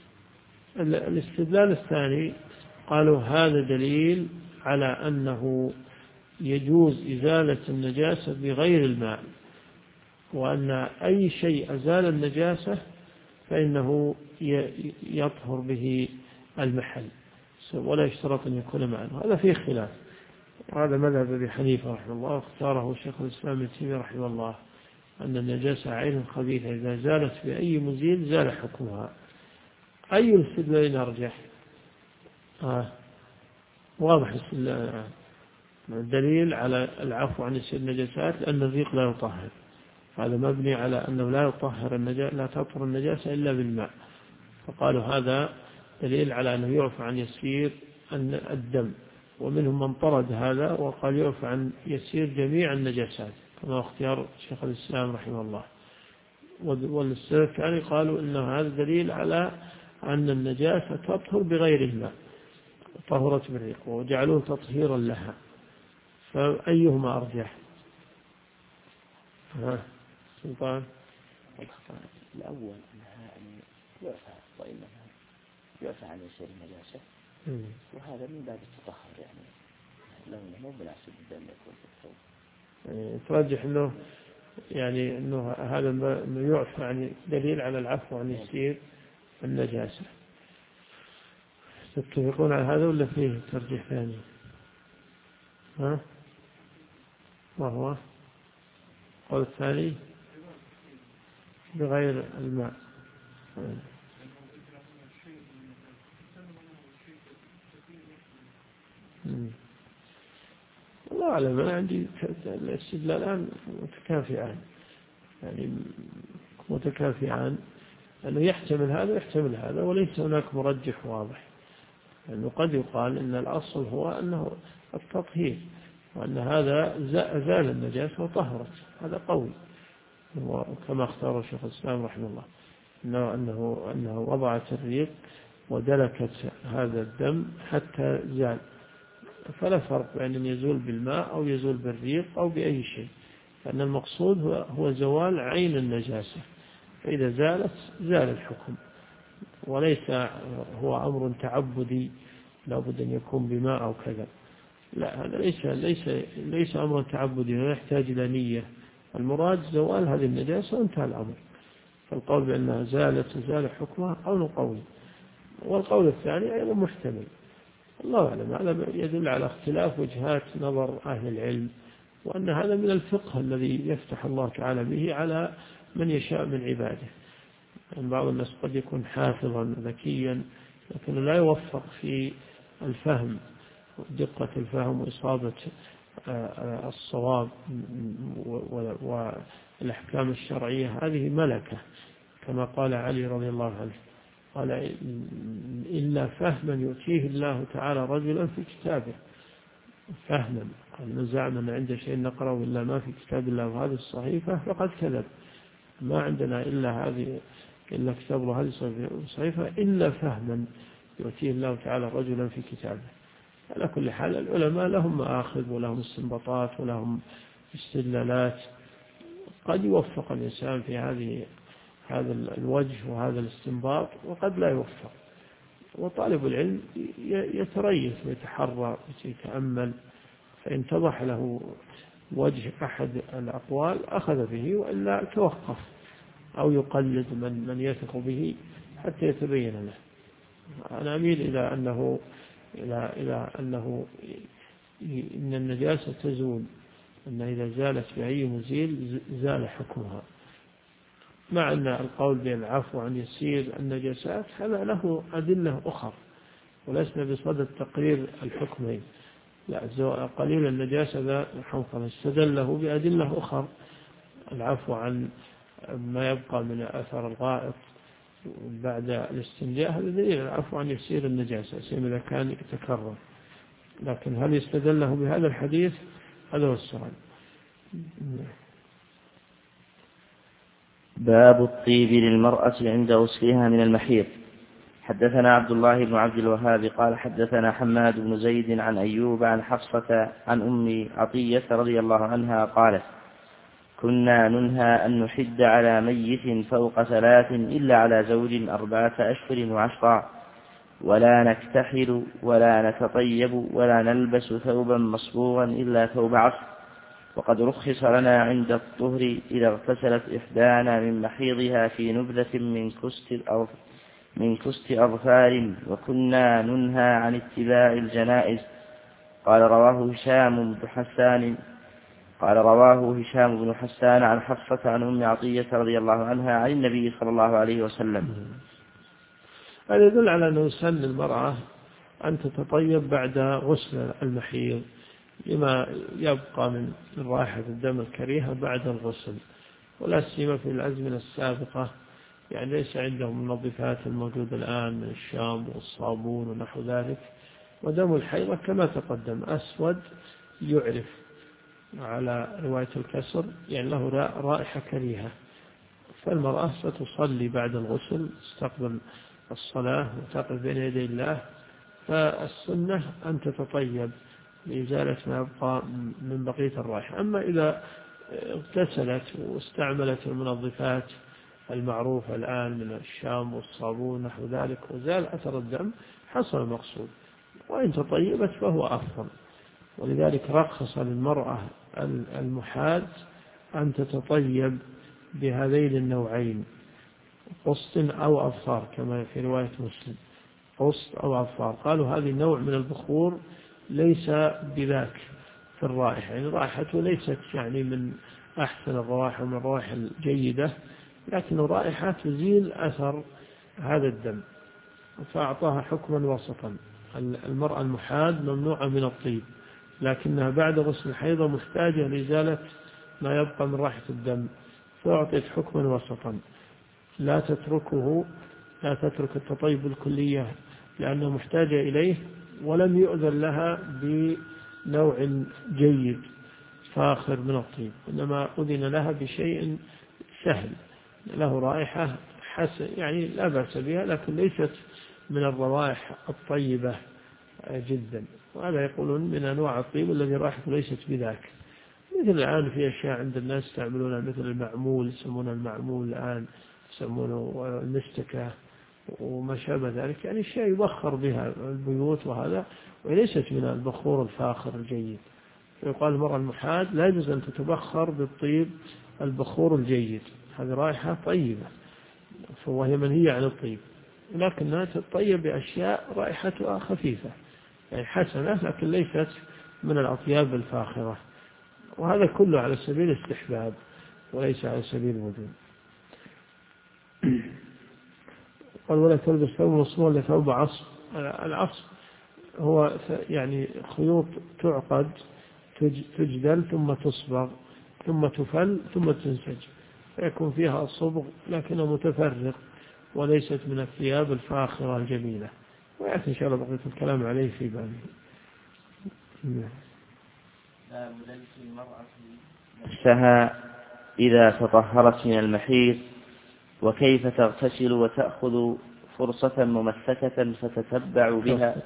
الاستدلال الثاني قالوا هذا دليل على أنه يجوز إزالة النجاسة بغير الماء، وأن أي شيء أزال النجاسة فإنه يطهر به المحل، ولا يشترط أن يكون معا. هذا فيه خلاف، وهذا مذهب أبي حنيفة رحمه الله، واختاره شيخ الإسلام ابن تيمية رحمه الله، أن النجاسة عين خبيثة إذا زالت بأي مزيل زال حكمها. أي الاستدلالين أرجح؟ واضح الدليل على العفو عن النجاسات لأن الريق لا يطهر، هذا مبني على أنه لا تطهر النجاسة إلا بالماء، فقالوا هذا دليل على أنه يعفى عن يسير الدم. ومنهم من طرد هذا وقال يعفى عن يسير جميع النجاسات، كما اختيار شيخ الإسلام رحمه الله. والسلف يعني قالوا إن هذا دليل على أن النجاسة تطهر بغير الماء، طهرت بالريق، وجعلوه تطهيرا لها. فأيهما أرجح؟ سلطان. الأول أنها يعفى عن يسير النجاسة، وهذا من باب التطهر، يعني لونه مو مناسب الدم يكون في الثوب. ترجح أنه يعني أنه هذا أنه يعفى عن دليل على العفو عن يسير النجاسة. تتفقون على هذا ولا فيه ترجيح ثاني؟ وهو قول الثاني بغير الماء. الله أعلم، أنا عندي الاستدلالان متكافئان، أنه يحتمل هذا ويحتمل هذا، وليس هناك مرجح واضح، لأنه قد يقال إن الأصل هو أنه التطهير، وأن هذا زال النجاسة وطهرت، هذا قول، وكما اختار شيخ الإسلام رحمه الله أنه وضعت الريق ودلكت هذا الدم حتى زال، فلا فرق بين أن يزول بالماء أو يزول بالريق أو بأي شيء، لأن المقصود هو زوال عين النجاسة، فإذا زالت زال الحكم، وليس هو أمر تعبدي لابد أن يكون بماء أو كذا. لا، هذا ليس أمر تعبدي، لا يحتاج إلى نية، المراد زوال هذه النجاسة وانتهى الأمر. فالقول بأنها زالت وزال حكمها قول قوي، والقول الثاني أيضا محتمل، الله أعلم. هذا يدل على اختلاف وجهات نظر أهل العلم، وأن هذا من الفقه الذي يفتح الله تعالى به على من يشاء من عباده. يعني بعض الناس قد يكون حافظا ذكيا لكنه لا يوفق في الفهم، دقة الفهم وإصابة الصواب والأحكام الشرعية. هذه ملكة كما قال علي رضي الله عنه، قال إلا فهما يؤتيه الله تعالى رجلا في كتابه. فهما، قال من زعم أن عنده شيء نقرأه إلا ما في كتاب الله وهذه الصحيفة فقد كذب. ما عندنا إلا كتاب الله هذه الصحيفة إلا فهما يؤتيه الله تعالى رجلا في كتابه. على كل حال العلماء لهم مآخذ ولهم استنباطات ولهم استدلالات، قد يوفق الإنسان في هذا الوجه وهذا الاستنباط وقد لا يوفق. وطالب العلم يتريث ويتحرى ويتأمل، فإن اتضح له وجه أحد الأقوال أخذ به، وإلا توقف أو يقلد من يثق به حتى يتبين له. أنا أميل إلى أنه إن النجاسة تزول، أن إذا زالت بأي مزيل زال حكمها، مع أن القول بالعفو عن يسير النجاسات هذا له أدلة أخرى، ولسنا بصدد تقرير الحكمين. لا، قليل النجاسة ذا حنقل استدله بأدلة أخرى، العفو عن ما يبقى من أثر الغائط بعد الاستنجاء هذا دليل العفو عن يسير النجاسة سيما إذا كان يتكرر. لكن هل يستدله بهذا الحديث؟ هذا هو السؤال. باب الطيب للمرأة عند غسلها من المحيض. حدثنا عبد الله بن عبد الوهاب قال حدثنا حماد بن زيد عن أيوب عن حفصة عن أم عطية رضي الله عنها قالت: كنا ننهى أن نحد على ميت فوق 3 إلا على زوج 4 أشهر و10، ولا نكتحل ولا نتطيب ولا نلبس ثوبا مصبوغا إلا ثوب عصر، وقد رخص لنا عند الطهر إذا اغتسلت إحدانا من محيضها في نبذة من كست أظفار، وكنا ننهى عن اتباع الجنائز. قال رواه هشام بن حسان عن حفصة عن أم عطية رضي الله عنها عن النبي صلى الله عليه وسلم. هذا يدل على أنه سن المرأة أن تتطيب بعد غسل المحيض لما يبقى من رائحة الدم الكريهة بعد الغسل، ولا سيما في الأزمنة السابقة، يعني ليس عندهم النظيفات الموجودة الآن من الشامبو والصابون ونحو ذلك. ودم الحيضة كما تقدم أسود يعرف على رواية الكسر، يعني له رائحة كريهة. فالمرأة ستصلي بعد الغسل، تستقبل الصلاة وتقف بين يدي الله، فالسنة أن تتطيب لإزالة ما يبقى من بقية الرائحة. أما إذا اغتسلت واستعملت المنظفات المعروفة الآن من الشامبو والصابون نحو ذلك وزال أثر الدم حصل المقصود، وإن تطيبت فهو أفضل. ولذلك رخص للمرأة المحاذ أن تتطيب بهذين النوعين، قسط أو أظفار كما في رواية مسلم، قسط أو أظفار. قالوا هذه النوع من البخور ليس بذاك في الرائحة، يعني رائحته ليست يعني من أحسن الروائح ومن الروائح الجيدة، لكن الرائحة تزيل أثر هذا الدم، فأعطاها حكما وسطا. المرأة المحاذ ممنوعة من الطيب، لكنها بعد غسل الحيضة محتاجة لإزالة ما يبقى من رائحة الدم، فأعطيت حكما وسطا. لا تترك التطيب الكلية لأنها محتاجة إليه، ولم يؤذن لها بنوع جيد فاخر من الطيب، إنما أذن لها بشيء سهل له رائحة يعني لا بأس بها، لكن ليست من الروائح الطيبة جدا. وهذا يقولون من أنواع الطيب الذي رائحته ليست بذاك. مثل الآن في أشياء عند الناس يستعملونها مثل المعمول، يسمونه المعمول الآن، يسمونه المستكة وما شابه ذلك، يعني شيء يبخر بها البيوت، وهذا وليست من البخور الفاخر الجيد. فيقال المرأة المحاذ لا يجوز أن تتبخر بالطيب البخور الجيد، هذه رائحة طيبة. وهي منهية عن الطيب، لكنها تطيب بأشياء رائحتها خفيفة يعني حسنة، لكن ليست من الأطياب الفاخرة، وهذا كله على سبيل الاستحباب وليس على سبيل الوجوب. قال ولا تلبس ثوب مصبوغ إلا ثوب عصب. العصب هو يعني خيوط تعقد تجدل ثم تصبغ ثم تفل ثم تنسج، فيكون فيها الصبغ لكنه متفرق وليست من الثياب الفاخرة الجميلة، ويأتي إن شاء الله بقية الكلام عليه في بابه. باب لبس المرأة نفسها إذا تطهرت من المحيض، وكيف تغتسل وتأخذ فرصة ممسكة فتتبع بها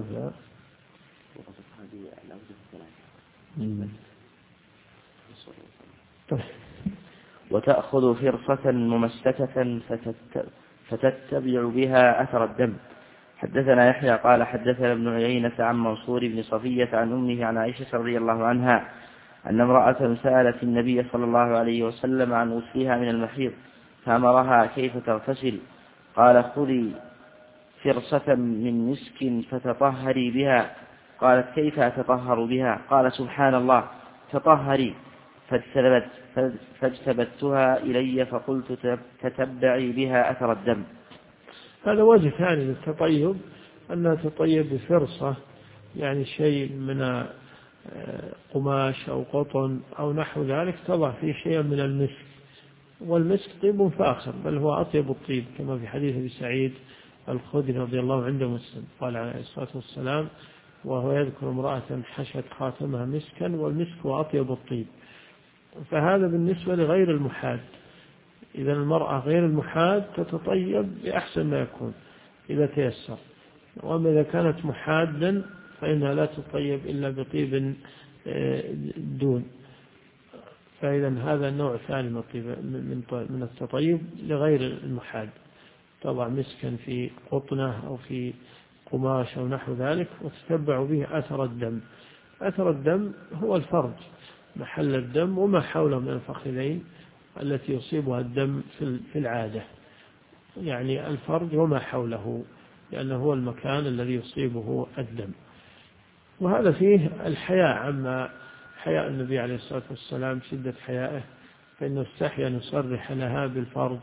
وتأخذ فرصة ممسكة فتتبع بها أثر الدم. حدثنا يحيى قال حدثنا ابن عيينة عن منصور بن صفية عن أمه عن عائشة رضي الله عنها أن امرأة سألت النبي صلى الله عليه وسلم عن غسلها من المحيض فأمرها كيف تغتسل، قال خذي فرصة من مسك فتطهري بها. قالت كيف أتطهر بها؟ قال سبحان الله تطهري. فاجتبتها إلي فقلت تتبعي بها أثر الدم. هذا وجه ثاني للتطيب، أنها تطيب بفرصة، يعني شيء من قماش أو قطن أو نحو ذلك، تضع فيه شيء من المسك، والمسك طيب فاخر بل هو أطيب الطيب، كما في حديث أبي سعيد الخدري رضي الله عنه مسلم قال عليه الصلاة والسلام وهو يذكر امرأة حشت خاتمها مسكا والمسك هو أطيب الطيب. فهذا بالنسبة لغير المحاد. إذا المرأة غير المحاد تتطيب بأحسن ما يكون إذا تيسر، وأما إذا كانت محادا فإنها لا تطيب إلا بطيب دون. فإذا هذا النوع ثاني من التطيب لغير المحاد، تضع مسكا في قطنة أو في قماش أو نحو ذلك وتتبع به أثر الدم. أثر الدم هو الفرج، محل الدم وما حوله من الفخذين التي يصيبها الدم في العادة، يعني الفرج وما حوله، لأنه هو المكان الذي يصيبه الدم. وهذا فيه الحياء عما حياء النبي عليه الصلاة والسلام، شدة حيائه، فإنه استحيا أن يصرح لها بالفرج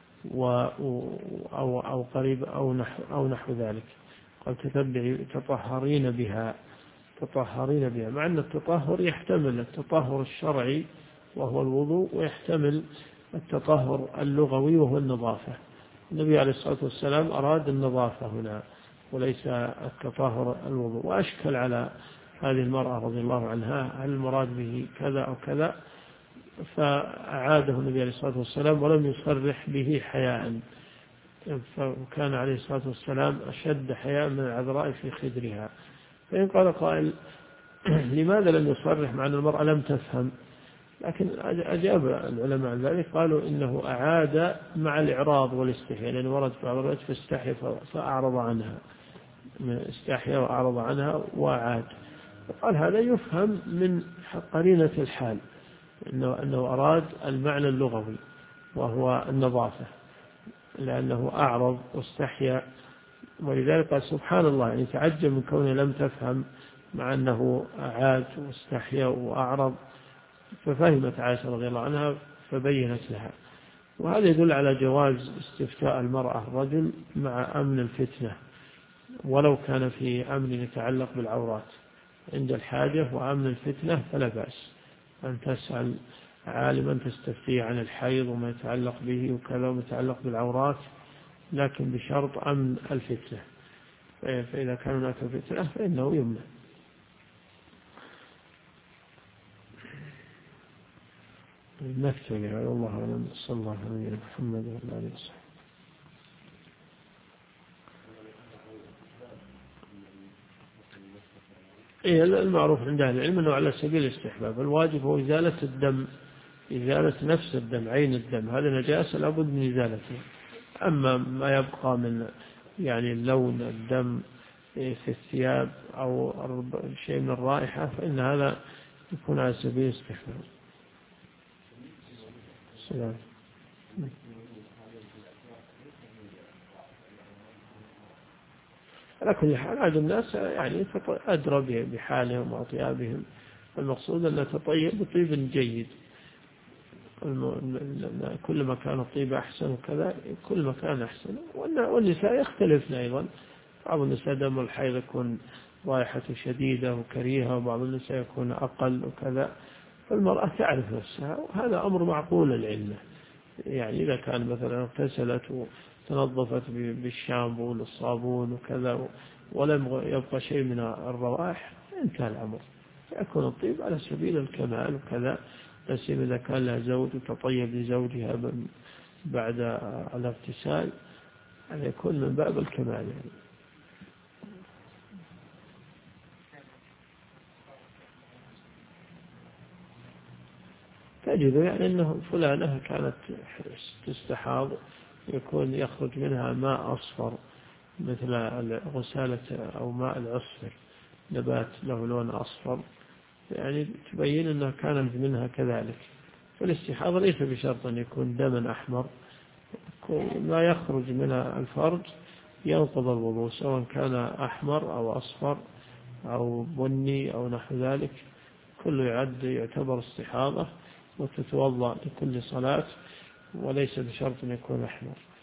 أو قريب أو نحو ذلك. قال تطهرين بها، مع أن التطهر يحتمل التطهر الشرعي وهو الوضوء، ويحتمل التطهر اللغوي وهو النظافة. النبي عليه الصلاة والسلام أراد النظافة هنا وليس التطهر الوضوء، وأشكل على هذه المرأة رضي الله عنها هل المراد به كذا أو كذا، فأعاده النبي عليه الصلاة والسلام ولم يصرح به حياء، فكان عليه الصلاة والسلام أشد حياء من العذراء في خدرها. فإن قال قائل لماذا لم يصرح مع أن المرأة لم تفهم؟ لكن أجاب العلماء عن ذلك، قالوا إنه أعاد مع الإعراض والاستحياء، لأنه ورد في بعض الروايات فاستحيا فأعرض عنها، استحيا وأعرض عنها وأعاد. قال هذا يفهم من قرينة الحال أنه أراد المعنى اللغوي وهو النظافة، لأنه أعرض واستحيا، ولذلك قال سبحان الله، يعني تعجب من كونه لم تفهم مع أنه أعاد واستحيا وأعرض. ففهمت عائشة رضي الله عنها فبينت لها. وهذا يدل على جواز استفتاء المرأة الرجل مع أمن الفتنة، ولو كان في أمن يتعلق بالعورات عند الحاجة وأمن الفتنة فلا بأس أن تسأل عالما تستفتيه عن الحيض وما يتعلق به وكذا وما يتعلق بالعورات، لكن بشرط أمن الفتنة، فإذا كان هناك فتنة فإنه يمنع. نكتب على الله أعلم، صلى الله عليه محمد وعلى آله وصحبه. المعروف عند أهل العلم أنه على سبيل الاستحباب، الواجب هو إزالة الدم، إزالة نفس الدم، عين الدم، هذا نجاسة لابد من إزالته. أما ما يبقى من يعني لون الدم في الثياب أو شيء من الرائحة فإن هذا يكون على سبيل الاستحباب. السلام. على كل حال هذا الناس يعني أدرى بحالهم وأطيابهم. المقصود أن نتطيب بطيب جيد، كل ما كان الطيب أحسن وكذا كل ما كان أحسن. والنساء يختلفن أيضا، بعض النساء دم الحيض يكون رائحته شديدة وكريهة، وبعض النساء يكون أقل وكذا، فالمرأة تعرف نفسها، وهذا أمر معقول العلة. يعني إذا كان مثلا اغتسلت وتنظفت بالشامبو والصابون وكذا ولم يبقى شيء من الروائح انتهى الأمر، يكون الطيب على سبيل الكمال وكذا. بس إذا كان لها زوج وتطيب لزوجها بعد الاغتسال هذا يكون من باب الكمال يعني. تجد يعني أنه فلانة كانت تستحاض يكون يخرج منها ماء أصفر مثل غسالة أو ماء العصفر، نبات له لون أصفر، يعني تبين أنها كانت منها كذلك. فالاستحاضة ليس بشرط أن يكون دما أحمر، ما يخرج من الفرج ينقض الوضوء، سواء كان أحمر أو أصفر أو بني أو نحو ذلك، كله يعتبر استحاضة وتتوضأ لكل صلاة، وليس بشرط أن يكون أحمر.